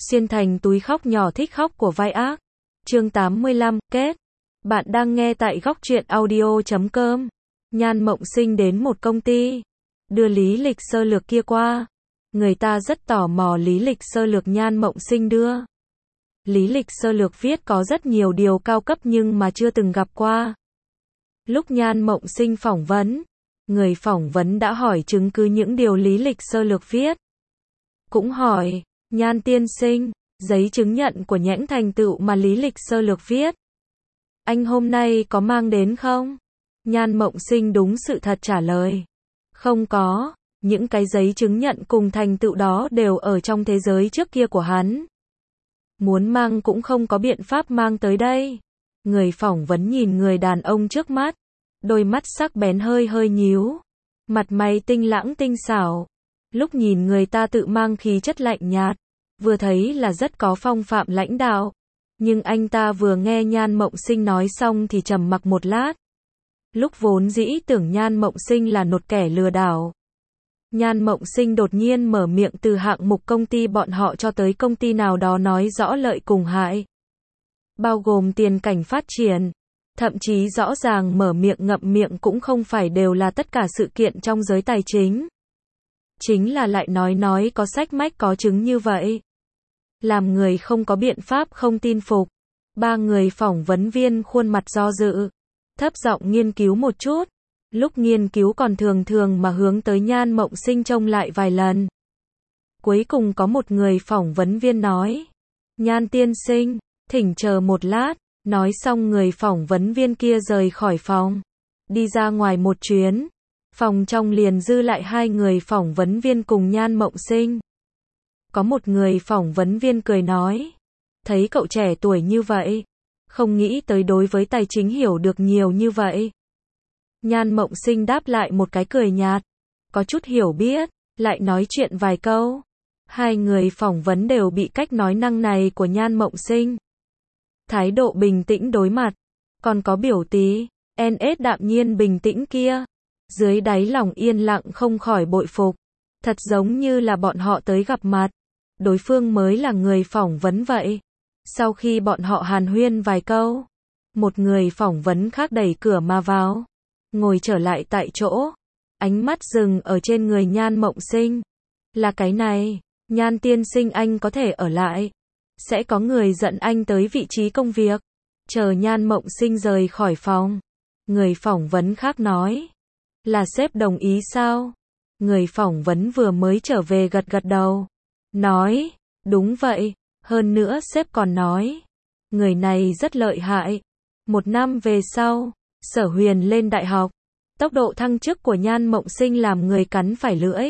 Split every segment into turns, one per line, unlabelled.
Xuyên thành túi khóc nhỏ thích khóc của vai ác. Chương 85, kết. Bạn đang nghe tại góc truyện audio.com. Nhan Mộng Sinh đến một công ty, đưa lý lịch sơ lược kia qua. Người ta rất tò mò lý lịch sơ lược Nhan Mộng Sinh đưa. Lý lịch sơ lược viết có rất nhiều điều cao cấp nhưng mà chưa từng gặp qua. Lúc Nhan Mộng Sinh phỏng vấn, người phỏng vấn đã hỏi chứng cứ những điều lý lịch sơ lược viết. Cũng hỏi, Nhan tiên sinh, giấy chứng nhận của những thành tựu mà lý lịch sơ lược viết, anh hôm nay có mang đến không? Nhan Mộng Sinh đúng sự thật trả lời. Không có, những cái giấy chứng nhận cùng thành tựu đó đều ở trong thế giới trước kia của hắn. Muốn mang cũng không có biện pháp mang tới đây. Người phỏng vấn nhìn người đàn ông trước mắt, đôi mắt sắc bén hơi hơi nhíu, mặt mày tinh lãng tinh xảo. Lúc nhìn người ta tự mang khí chất lạnh nhạt, vừa thấy là rất có phong phạm lãnh đạo. Nhưng anh ta vừa nghe Nhan Mộng Sinh nói xong thì trầm mặc một lát. Lúc vốn dĩ tưởng Nhan Mộng Sinh là một kẻ lừa đảo, Nhan Mộng Sinh đột nhiên mở miệng từ hạng mục công ty bọn họ cho tới công ty nào đó nói rõ lợi cùng hại, bao gồm tiền cảnh phát triển. Thậm chí rõ ràng mở miệng ngậm miệng cũng không phải đều là tất cả sự kiện trong giới tài chính. Chính là lại nói có sách mách có chứng như vậy. Làm người không có biện pháp không tin phục. Ba người phỏng vấn viên khuôn mặt do dự, thấp giọng nghiên cứu một chút. Lúc nghiên cứu còn thường mà hướng tới Nhan Mộng Sinh trông lại vài lần. Cuối cùng có một người phỏng vấn viên nói, Nhan tiên sinh, thỉnh chờ một lát. Nói xong người phỏng vấn viên kia rời khỏi phòng, đi ra ngoài một chuyến. Phòng trong liền dư lại hai người phỏng vấn viên cùng Nhan Mộng Sinh. Có một người phỏng vấn viên cười nói, thấy cậu trẻ tuổi như vậy, không nghĩ tới đối với tài chính hiểu được nhiều như vậy. Nhan Mộng Sinh đáp lại một cái cười nhạt, có chút hiểu biết, lại nói chuyện vài câu. Hai người phỏng vấn đều bị cách nói năng này của Nhan Mộng Sinh. Thái độ bình tĩnh đối mặt, còn có biểu tí, NS đạm nhiên bình tĩnh kia. Dưới đáy lòng yên lặng không khỏi bội phục. Thật giống như là bọn họ tới gặp mặt, đối phương mới là người phỏng vấn vậy. Sau khi bọn họ hàn huyên vài câu, một người phỏng vấn khác đẩy cửa mà vào, ngồi trở lại tại chỗ. Ánh mắt dừng ở trên người Nhan Mộng Sinh. Là cái này, Nhan tiên sinh anh có thể ở lại. Sẽ có người dẫn anh tới vị trí công việc. Chờ Nhan Mộng Sinh rời khỏi phòng, người phỏng vấn khác nói, là sếp đồng ý sao? Người phỏng vấn vừa mới trở về gật đầu, nói, đúng vậy, hơn nữa sếp còn nói, người này rất lợi hại. Một năm về sau, Sở Huyền lên đại học, tốc độ thăng chức của Nhan Mộng Sinh làm người cắn phải lưỡi.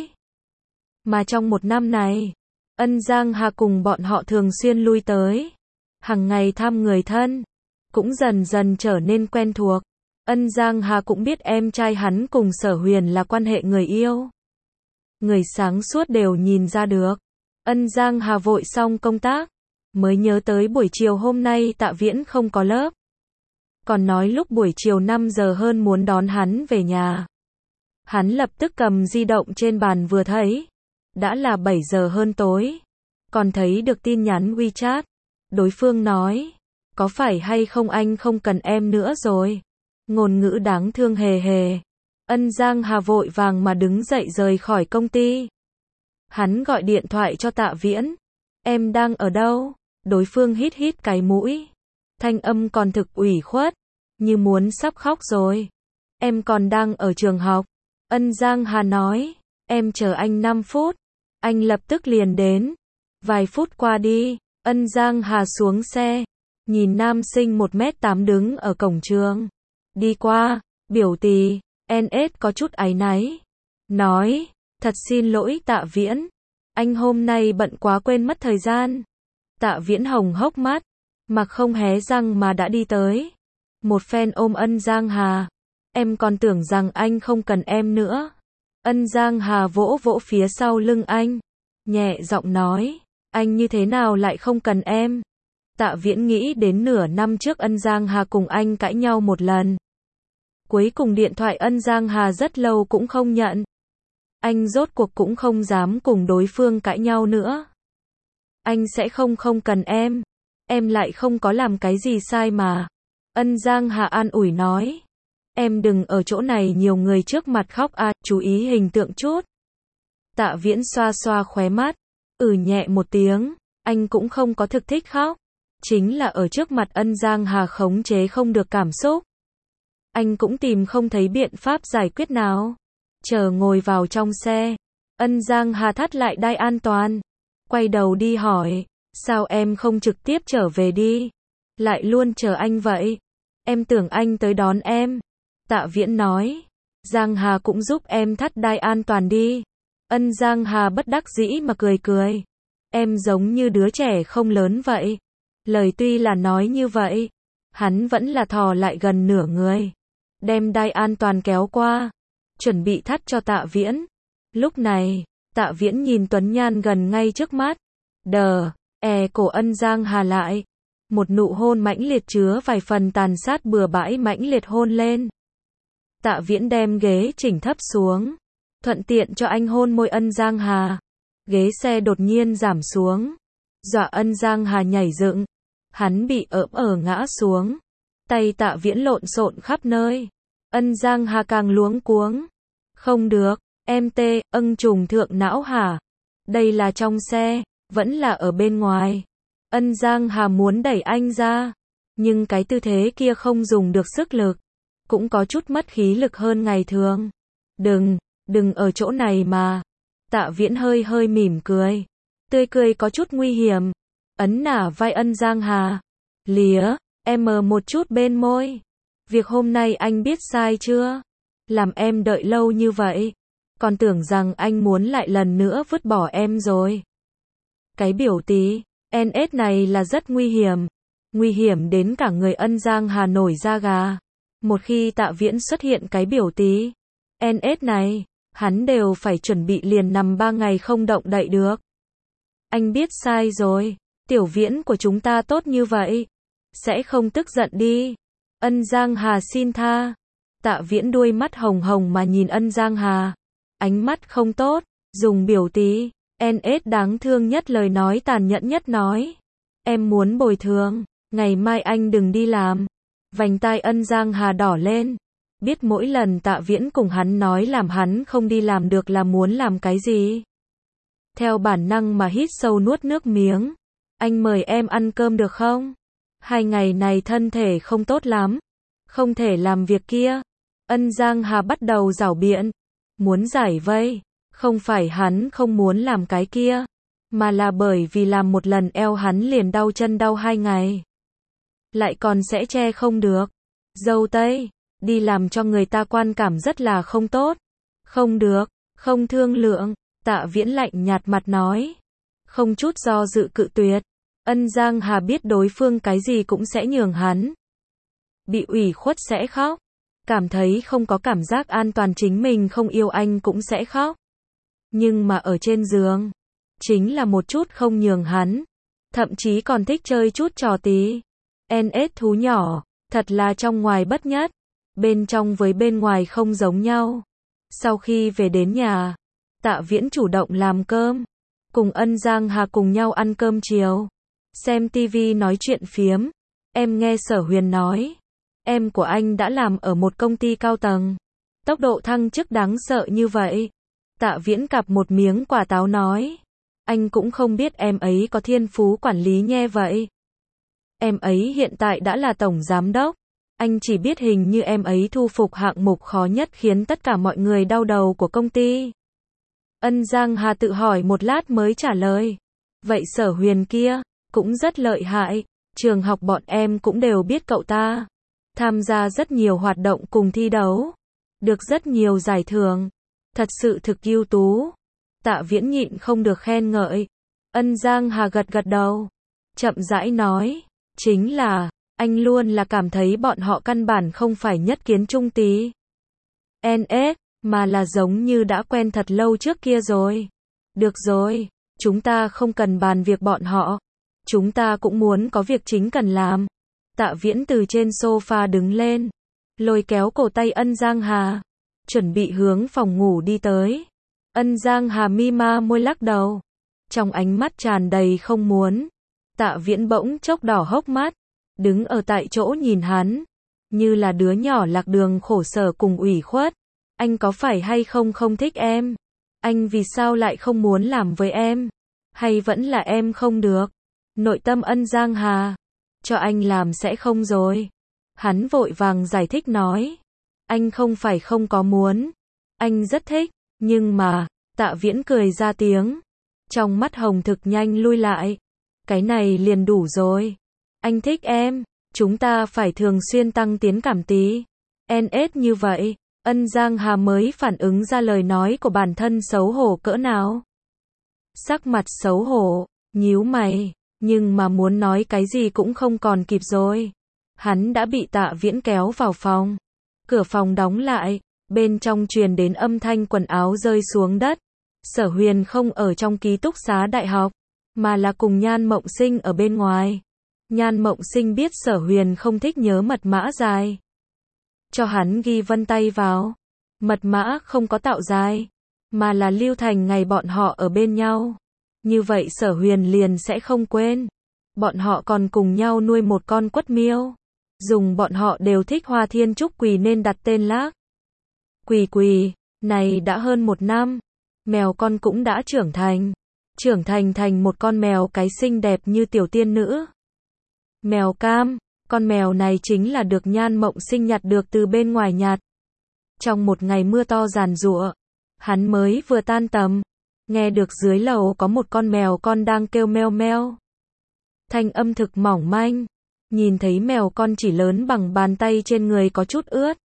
Mà trong một năm này, Ân Giang Hà cùng bọn họ thường xuyên lui tới, hàng ngày thăm người thân, cũng dần dần trở nên quen thuộc. Ân Giang Hà cũng biết em trai hắn cùng Sở Huyền là quan hệ người yêu. Người sáng suốt đều nhìn ra được. Ân Giang Hà vội xong công tác, mới nhớ tới buổi chiều hôm nay Tạ Viễn không có lớp. Còn nói lúc buổi chiều 5 giờ hơn muốn đón hắn về nhà. Hắn lập tức cầm di động trên bàn vừa thấy, đã là 7 giờ hơn tối. Còn thấy được tin nhắn WeChat. Đối phương nói, có phải hay không anh không cần em nữa rồi. Ngôn ngữ đáng thương hề hề. Ân Giang Hà vội vàng mà đứng dậy rời khỏi công ty. Hắn gọi điện thoại cho Tạ Viễn. Em đang ở đâu? Đối phương hít cái mũi. Thanh âm còn thực ủy khuất, như muốn sắp khóc rồi. Em còn đang ở trường học. Ân Giang Hà nói, em chờ anh 5 phút. Anh lập tức liền đến. Vài phút qua đi, Ân Giang Hà xuống xe, nhìn nam sinh 1m8 đứng ở cổng trường. Đi qua, biểu tì, NS có chút áy náy. Nói, thật xin lỗi Tạ Viễn. Anh hôm nay bận quá quên mất thời gian. Tạ Viễn hồng hốc mắt, mặc không hé răng mà đã đi tới. Một phen ôm Ân Giang Hà. Em còn tưởng rằng anh không cần em nữa. Ân Giang Hà vỗ phía sau lưng anh, nhẹ giọng nói, anh như thế nào lại không cần em? Tạ Viễn nghĩ đến nửa năm trước Ân Giang Hà cùng anh cãi nhau một lần. Cuối cùng điện thoại Ân Giang Hà rất lâu cũng không nhận. Anh rốt cuộc cũng không dám cùng đối phương cãi nhau nữa. Anh sẽ không cần em. Em lại không có làm cái gì sai mà. Ân Giang Hà an ủi nói. Em đừng ở chỗ này nhiều người trước mặt khóc à, chú ý hình tượng chút. Tạ Viễn xoa xoa khóe mắt. Nhẹ một tiếng. Anh cũng không có thực thích khóc. Chính là ở trước mặt Ân Giang Hà khống chế không được cảm xúc. Anh cũng tìm không thấy biện pháp giải quyết nào. Chờ ngồi vào trong xe. Ân Giang Hà thắt lại đai an toàn. Quay đầu đi hỏi. Sao em không trực tiếp trở về đi? Lại luôn chờ anh vậy? Em tưởng anh tới đón em. Tạ Viễn nói. Giang Hà cũng giúp em thắt đai an toàn đi. Ân Giang Hà bất đắc dĩ mà cười cười. Em giống như đứa trẻ không lớn vậy. Lời tuy là nói như vậy. Hắn vẫn là thò lại gần nửa người. Đem đai an toàn kéo qua. Chuẩn bị thắt cho Tạ Viễn. Lúc này, Tạ Viễn nhìn Tuấn Nhan gần ngay trước mắt. Cổ Ân Giang Hà lại. Một nụ hôn mãnh liệt chứa vài phần tàn sát bừa bãi mãnh liệt hôn lên. Tạ Viễn đem ghế chỉnh thấp xuống. Thuận tiện cho anh hôn môi Ân Giang Hà. Ghế xe đột nhiên giảm xuống. Dọa Ân Giang Hà nhảy dựng. Hắn bị ngã xuống. Tay Tạ Viễn lộn xộn khắp nơi. Ân Giang Hà càng luống cuống. Không được, em trùng thượng não hả? Đây là trong xe, vẫn là ở bên ngoài. Ân Giang Hà muốn đẩy anh ra. Nhưng cái tư thế kia không dùng được sức lực. Cũng có chút mất khí lực hơn ngày thường. Đừng ở chỗ này mà. Tạ Viễn hơi mỉm cười. Tươi cười có chút nguy hiểm. Ấn nả vai Ân Giang Hà. Lía, em một chút bên môi. Việc hôm nay anh biết sai chưa? Làm em đợi lâu như vậy. Còn tưởng rằng anh muốn lại lần nữa vứt bỏ em rồi. Cái biểu tí, NS này là rất nguy hiểm. Nguy hiểm đến cả người Ân Giang Hà nổi da gà. Một khi Tạ Viễn xuất hiện cái biểu tí NS này, hắn đều phải chuẩn bị liền nằm 3 ngày không động đậy được. Anh biết sai rồi. Tiểu Viễn của chúng ta tốt như vậy. Sẽ không tức giận đi. Ân Giang Hà xin tha. Tạ Viễn đuôi mắt hồng hồng mà nhìn Ân Giang Hà. Ánh mắt không tốt. Dùng biểu tí NS đáng thương nhất, lời nói tàn nhẫn nhất nói. Em muốn bồi thường. Ngày mai anh đừng đi làm. Vành tai Ân Giang Hà đỏ lên. Biết mỗi lần Tạ Viễn cùng hắn nói làm hắn không đi làm được là muốn làm cái gì. Theo bản năng mà hít sâu nuốt nước miếng. Anh mời em ăn cơm được không? 2 ngày này thân thể không tốt lắm. Không thể làm việc kia. Ân Giang Hà bắt đầu giảo biện. Muốn giải vây. Không phải hắn không muốn làm cái kia. Mà là bởi vì làm một lần eo hắn liền đau chân đau 2 ngày. Lại còn sẽ che không được. Dâu tây. Đi làm cho người ta quan cảm rất là không tốt. Không được. Không thương lượng. Tạ Viễn lạnh nhạt mặt nói. Không chút do dự cự tuyệt. Ân Giang Hà biết đối phương cái gì cũng sẽ nhường hắn. Bị ủy khuất sẽ khóc. Cảm thấy không có cảm giác an toàn chính mình không yêu anh cũng sẽ khóc. Nhưng mà ở trên giường, chính là một chút không nhường hắn. Thậm chí còn thích chơi chút trò tí. NS thú nhỏ, thật là trong ngoài bất nhất. Bên trong với bên ngoài không giống nhau. Sau khi về đến nhà, Tạ Viễn chủ động làm cơm. Cùng Ân Giang Hà cùng nhau ăn cơm chiều. Xem TV nói chuyện phiếm. Em nghe Sở Huyền nói. Em của anh đã làm ở một công ty cao tầng. Tốc độ thăng chức đáng sợ như vậy. Tạ Viễn cặp một miếng quả táo nói. Anh cũng không biết em ấy có thiên phú quản lý nhe vậy. Em ấy hiện tại đã là tổng giám đốc. Anh chỉ biết hình như em ấy thu phục hạng mục khó nhất khiến tất cả mọi người đau đầu của công ty. Ân Giang Hà tự hỏi một lát mới trả lời. Vậy Sở Huyền kia, cũng rất lợi hại. Trường học bọn em cũng đều biết cậu ta. Tham gia rất nhiều hoạt động cùng thi đấu. Được rất nhiều giải thưởng. Thật sự thực ưu tú. Tạ Viễn nhịn không được khen ngợi. Ân Giang Hà gật gật đầu. Chậm rãi nói. Chính là, anh luôn là cảm thấy bọn họ căn bản không phải nhất kiến trung tí. NS, mà là giống như đã quen thật lâu trước kia rồi. Được rồi, chúng ta không cần bàn việc bọn họ. Chúng ta cũng muốn có việc chính cần làm. Tạ Viễn từ trên sofa đứng lên. Lôi kéo cổ tay Ân Giang Hà. Chuẩn bị hướng phòng ngủ đi tới. Ân Giang Hà mi ma môi lắc đầu. Trong ánh mắt tràn đầy không muốn. Tạ Viễn bỗng chốc đỏ hốc mắt, đứng ở tại chỗ nhìn hắn, như là đứa nhỏ lạc đường khổ sở cùng ủy khuất. Anh có phải hay không không thích em? Anh vì sao lại không muốn làm với em? Hay vẫn là em không được? Nội tâm Ân Giang Hà, cho anh làm sẽ không rồi. Hắn vội vàng giải thích nói, anh không phải không có muốn, anh rất thích, nhưng mà, Tạ Viễn cười ra tiếng, trong mắt hồng thực nhanh lui lại, cái này liền đủ rồi. Anh thích em, chúng ta phải thường xuyên tăng tiến cảm tí. NS như vậy, Ân Giang Hà mới phản ứng ra lời nói của bản thân xấu hổ cỡ nào. Sắc mặt xấu hổ, nhíu mày, nhưng mà muốn nói cái gì cũng không còn kịp rồi. Hắn đã bị Tạ Viễn kéo vào phòng. Cửa phòng đóng lại, bên trong truyền đến âm thanh quần áo rơi xuống đất. Sở Huyền không ở trong ký túc xá đại học, mà là cùng Nhan Mộng Sinh ở bên ngoài. Nhan Mộng Sinh biết Sở Huyền không thích nhớ mật mã dài, cho hắn ghi vân tay vào. Mật mã không có tạo dài, mà là lưu thành ngày bọn họ ở bên nhau. Như vậy Sở Huyền liền sẽ không quên. Bọn họ còn cùng nhau nuôi một con quất miêu. Dùng bọn họ đều thích Hoa Thiên Trúc Quỳ nên đặt tên là Quỳ Quỳ. Này đã hơn 1 năm. Mèo con cũng đã trưởng thành. Trưởng thành thành một con mèo cái xinh đẹp như tiểu tiên nữ. Mèo cam. Con mèo này chính là được Nhan Mộng Sinh nhặt được từ bên ngoài nhặt. Trong một ngày mưa to giàn giụa, hắn mới vừa tan tầm, nghe được dưới lầu có một con mèo con đang kêu meo meo. Thanh âm thực mỏng manh, nhìn thấy mèo con chỉ lớn bằng bàn tay trên người có chút ướt.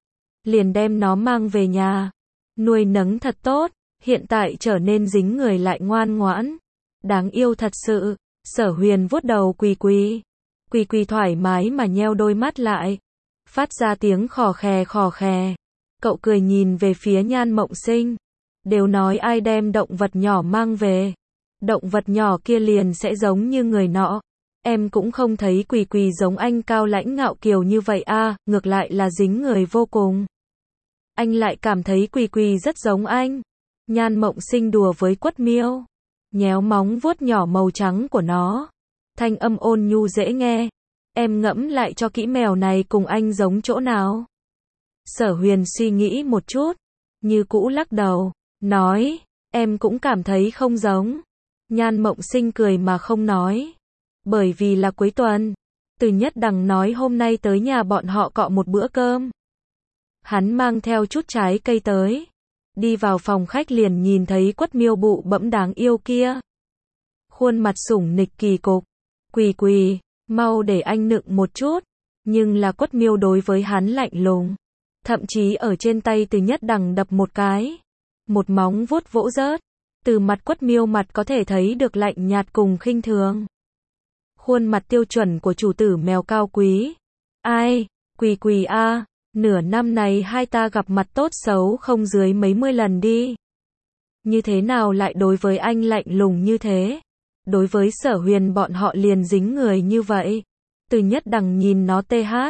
Liền đem nó mang về nhà, nuôi nấng thật tốt, hiện tại trở nên dính người lại ngoan ngoãn. Đáng yêu thật sự. Sở Huyền vuốt đầu Quỳ Quỳ. Quỳ Quỳ thoải mái mà nheo đôi mắt lại, phát ra tiếng khò khè khò khè. Cậu cười nhìn về phía Nhan Mộng Sinh. Đều nói ai đem động vật nhỏ mang về, động vật nhỏ kia liền sẽ giống như người nọ. Em cũng không thấy Quỳ Quỳ giống anh cao lãnh ngạo kiều như vậy a, ngược lại là dính người vô cùng. Anh lại cảm thấy Quỳ Quỳ rất giống anh. Nhan Mộng Sinh đùa với quất miêu, nhéo móng vuốt nhỏ màu trắng của nó. Thanh âm ôn nhu dễ nghe. Em ngẫm lại cho kỹ mèo này cùng anh giống chỗ nào? Sở Huyền suy nghĩ một chút, như cũ lắc đầu, nói, em cũng cảm thấy không giống. Nhan Mộng Sinh cười mà không nói. Bởi vì là cuối tuần, Từ Nhất Đằng nói hôm nay tới nhà bọn họ cọ một bữa cơm. Hắn mang theo chút trái cây tới. Đi vào phòng khách liền nhìn thấy quất miêu bụ bẫm đáng yêu kia. Khuôn mặt sủng nịch kỳ cục. Quỳ Quỳ, mau để anh nựng một chút. Nhưng là quất miêu đối với hắn lạnh lùng. Thậm chí ở trên tay Từ Nhất Đằng đập một cái. Một móng vuốt vỗ rớt. Từ mặt quất miêu mặt có thể thấy được lạnh nhạt cùng khinh thường. Khuôn mặt tiêu chuẩn của chủ tử mèo cao quý. Ai, Quỳ Quỳ a, nửa năm này hai ta gặp mặt tốt xấu không dưới mấy mươi lần đi. Như thế nào lại đối với anh lạnh lùng như thế? Đối với Sở Huyền bọn họ liền dính người như vậy. Từ Nhất Đằng nhìn nó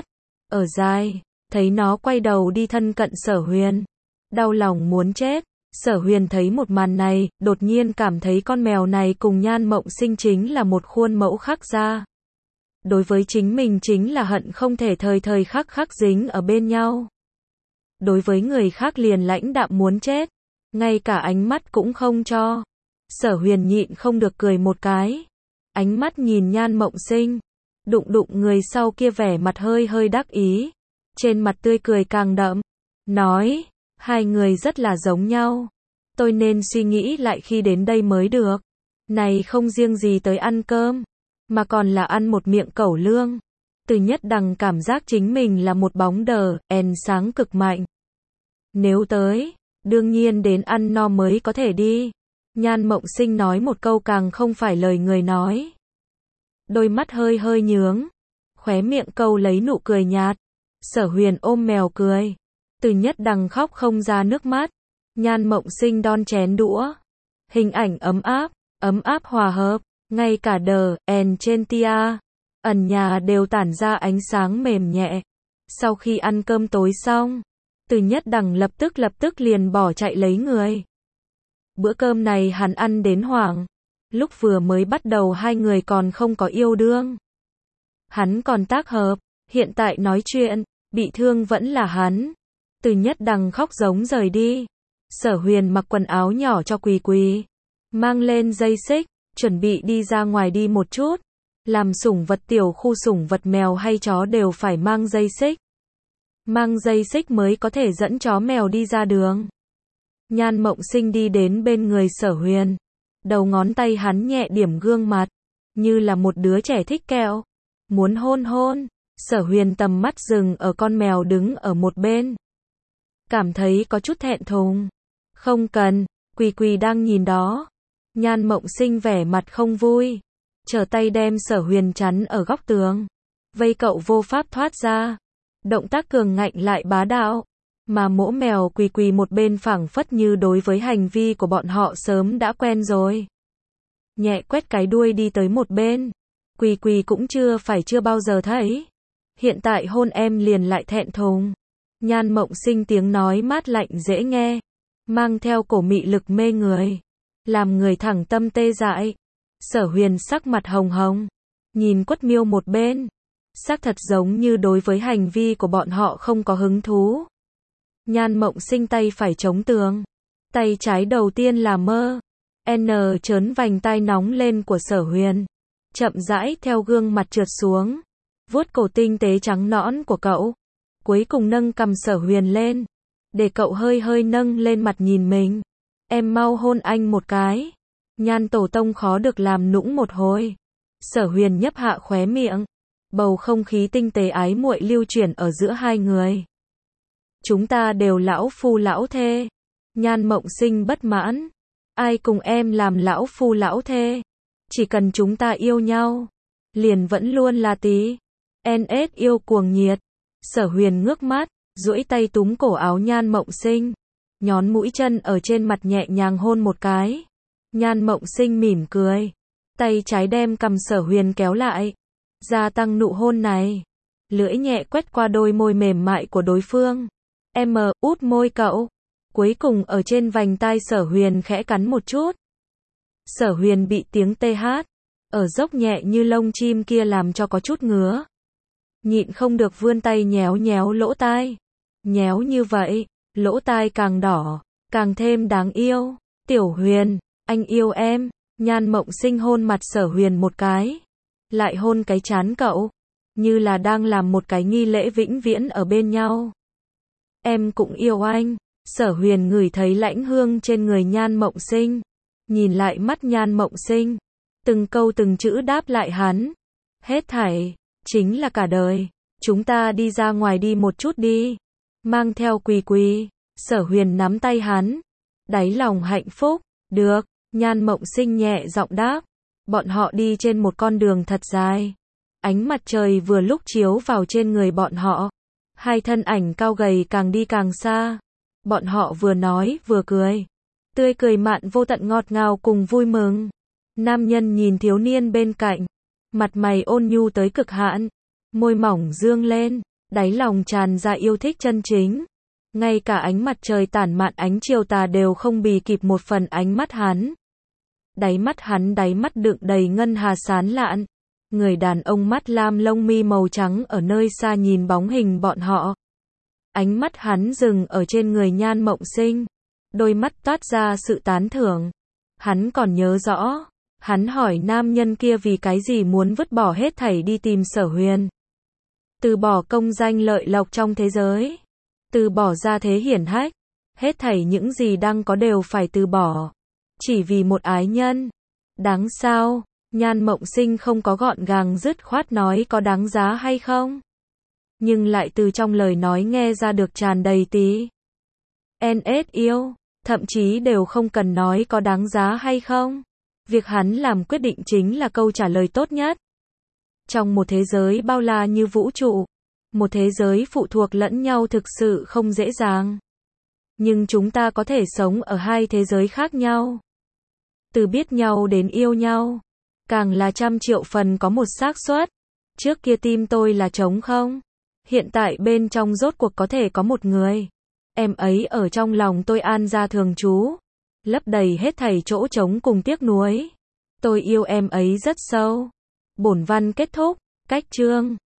ở dài, thấy nó quay đầu đi thân cận Sở Huyền. Đau lòng muốn chết. Sở Huyền thấy một màn này, đột nhiên cảm thấy con mèo này cùng Nhan Mộng Sinh chính là một khuôn mẫu khắc ra. Đối với chính mình chính là hận không thể thời thời khắc khắc dính ở bên nhau. Đối với người khác liền lãnh đạm muốn chết, ngay cả ánh mắt cũng không cho. Sở Huyền nhịn không được cười một cái. Ánh mắt nhìn Nhan Mộng Sinh, đụng người sau kia vẻ mặt hơi hơi đắc ý. Trên mặt tươi cười càng đậm, nói, hai người rất là giống nhau. Tôi nên suy nghĩ lại khi đến đây mới được. Này không riêng gì tới ăn cơm, mà còn là ăn một miệng cẩu lương. Từ Nhất Đằng cảm giác chính mình là một bóng đờ, sáng cực mạnh. Nếu tới, đương nhiên đến ăn no mới có thể đi. Nhan Mộng Sinh nói một câu càng không phải lời người nói. Đôi mắt hơi hơi nhướng, khóe miệng câu lấy nụ cười nhạt. Sở Huyền ôm mèo cười. Từ Nhất Đằng khóc không ra nước mắt. Nhan Mộng Sinh đon chén đũa. Hình ảnh ấm áp hòa hợp. Ngay cả trên tia ẩn nhà đều tản ra ánh sáng mềm nhẹ. Sau khi ăn cơm tối xong, Từ Nhất Đằng lập tức liền bỏ chạy lấy người. Bữa cơm này hắn ăn đến hoảng. Lúc vừa mới bắt đầu hai người còn không có yêu đương. Hắn còn tác hợp, hiện tại nói chuyện, bị thương vẫn là hắn. Từ Nhất Đằng khóc giống rời đi. Sở Huyền mặc quần áo nhỏ cho Quỳ Quỳ, mang lên dây xích, chuẩn bị đi ra ngoài đi một chút. Làm sủng vật tiểu khu sủng vật mèo hay chó đều phải mang dây xích. Mang dây xích mới có thể dẫn chó mèo đi ra đường. Nhan Mộng Sinh đi đến bên người Sở Huyền. Đầu ngón tay hắn nhẹ điểm gương mặt, như là một đứa trẻ thích kẹo. Muốn hôn hôn. Sở Huyền tầm mắt dừng ở con mèo đứng ở một bên. Cảm thấy có chút thẹn thùng. Không cần, Quỳ Quỳ đang nhìn đó. Nhan Mộng Sinh vẻ mặt không vui. Trở tay đem Sở Huyền chắn ở góc tường. Vây cậu vô pháp thoát ra. Động tác cường ngạnh lại bá đạo. Mà mỗ mèo Quỳ Quỳ một bên phảng phất như đối với hành vi của bọn họ sớm đã quen rồi. Nhẹ quét cái đuôi đi tới một bên. Quỳ Quỳ cũng chưa bao giờ thấy. Hiện tại hôn em liền lại thẹn thùng. Nhan Mộng Sinh tiếng nói mát lạnh dễ nghe, mang theo cổ mị lực mê người, làm người thẳng tâm tê dại. Sở Huyền sắc mặt hồng hồng, nhìn Quất Miêu một bên, xác thật giống như đối với hành vi của bọn họ không có hứng thú. Nhan Mộng Sinh tay phải chống tường, tay trái đầu tiên là mơ, trớn vành tai nóng lên của Sở Huyền, chậm rãi theo gương mặt trượt xuống, vuốt cổ tinh tế trắng nõn của cậu, cuối cùng nâng cằm Sở Huyền lên, để cậu hơi hơi nâng lên mặt nhìn mình. Em mau hôn anh một cái. Nhan Tổ Tông khó được làm nũng một hồi. Sở Huyền nhấp hạ khóe miệng. Bầu không khí tinh tế ái muội lưu chuyển ở giữa hai người. Chúng ta đều lão phu lão thê. Nhan Mộng Sinh bất mãn. Ai cùng em làm lão phu lão thê? Chỉ cần chúng ta yêu nhau, liền vẫn luôn là tí. NS yêu cuồng nhiệt. Sở Huyền ngước mắt, duỗi tay túm cổ áo Nhan Mộng Sinh, nhón mũi chân ở trên mặt nhẹ nhàng hôn một cái. Nhan Mộng Sinh mỉm cười, tay trái đem cằm Sở Huyền kéo lại, gia tăng nụ hôn này. Lưỡi nhẹ quét qua đôi môi mềm mại của đối phương. Út môi cậu. Cuối cùng ở trên vành tai Sở Huyền khẽ cắn một chút. Sở Huyền bị tiếng TH ở dốc nhẹ như lông chim kia làm cho có chút ngứa. Nhịn không được vươn tay nhéo nhéo lỗ tai. Nhéo như vậy, lỗ tai càng đỏ, càng thêm đáng yêu. Tiểu Huyền, anh yêu em. Nhan Mộng Sinh hôn mặt Sở Huyền một cái, lại hôn cái trán cậu, như là đang làm một cái nghi lễ vĩnh viễn ở bên nhau. Em cũng yêu anh. Sở Huyền ngửi thấy lãnh hương trên người Nhan Mộng Sinh, nhìn lại mắt Nhan Mộng Sinh, từng câu từng chữ đáp lại hắn. Hết thảy chính là cả đời. Chúng ta đi ra ngoài đi một chút đi. Mang theo Quỳ Quỳ. Sở Huyền nắm tay hắn, đáy lòng hạnh phúc. Được. Nhan Mộng Sinh nhẹ giọng đáp. Bọn họ đi trên một con đường thật dài. Ánh mặt trời vừa lúc chiếu vào trên người bọn họ. Hai thân ảnh cao gầy càng đi càng xa. Bọn họ vừa nói vừa cười. Tươi cười mạn vô tận ngọt ngào cùng vui mừng. Nam nhân nhìn thiếu niên bên cạnh, mặt mày ôn nhu tới cực hạn, môi mỏng dương lên, đáy lòng tràn ra yêu thích chân chính. Ngay cả ánh mặt trời tản mạn ánh chiều tà đều không bì kịp một phần ánh mắt hắn. Đáy mắt đựng đầy ngân hà sán lạn. Người đàn ông mắt lam lông mi màu trắng ở nơi xa nhìn bóng hình bọn họ. Ánh mắt hắn dừng ở trên người Nhan Mộng Sinh, đôi mắt toát ra sự tán thưởng. Hắn còn nhớ rõ, hắn hỏi nam nhân kia vì cái gì muốn vứt bỏ hết thảy đi tìm Sở Huyền. Từ bỏ công danh lợi lộc trong thế giới, từ bỏ gia thế hiển hách, hết thảy những gì đang có đều phải từ bỏ, chỉ vì một ái nhân. Đáng sao? Nhan Mộng Sinh không có gọn gàng dứt khoát nói có đáng giá hay không, nhưng lại từ trong lời nói nghe ra được tràn đầy tí NS yêu, thậm chí đều không cần nói có đáng giá hay không. Việc hắn làm quyết định chính là câu trả lời tốt nhất. Trong một thế giới bao la như vũ trụ, một thế giới phụ thuộc lẫn nhau thực sự không dễ dàng. Nhưng chúng ta có thể sống ở hai thế giới khác nhau. Từ biết nhau đến yêu nhau, càng là 100 triệu phần có một xác suất. Trước kia tim tôi là trống không, hiện tại bên trong rốt cuộc có thể có một người. Em ấy ở trong lòng tôi an gia thường trú, lấp đầy hết thảy chỗ trống cùng tiếc nuối. Tôi yêu em ấy rất sâu. Bổn văn kết thúc. Cách chương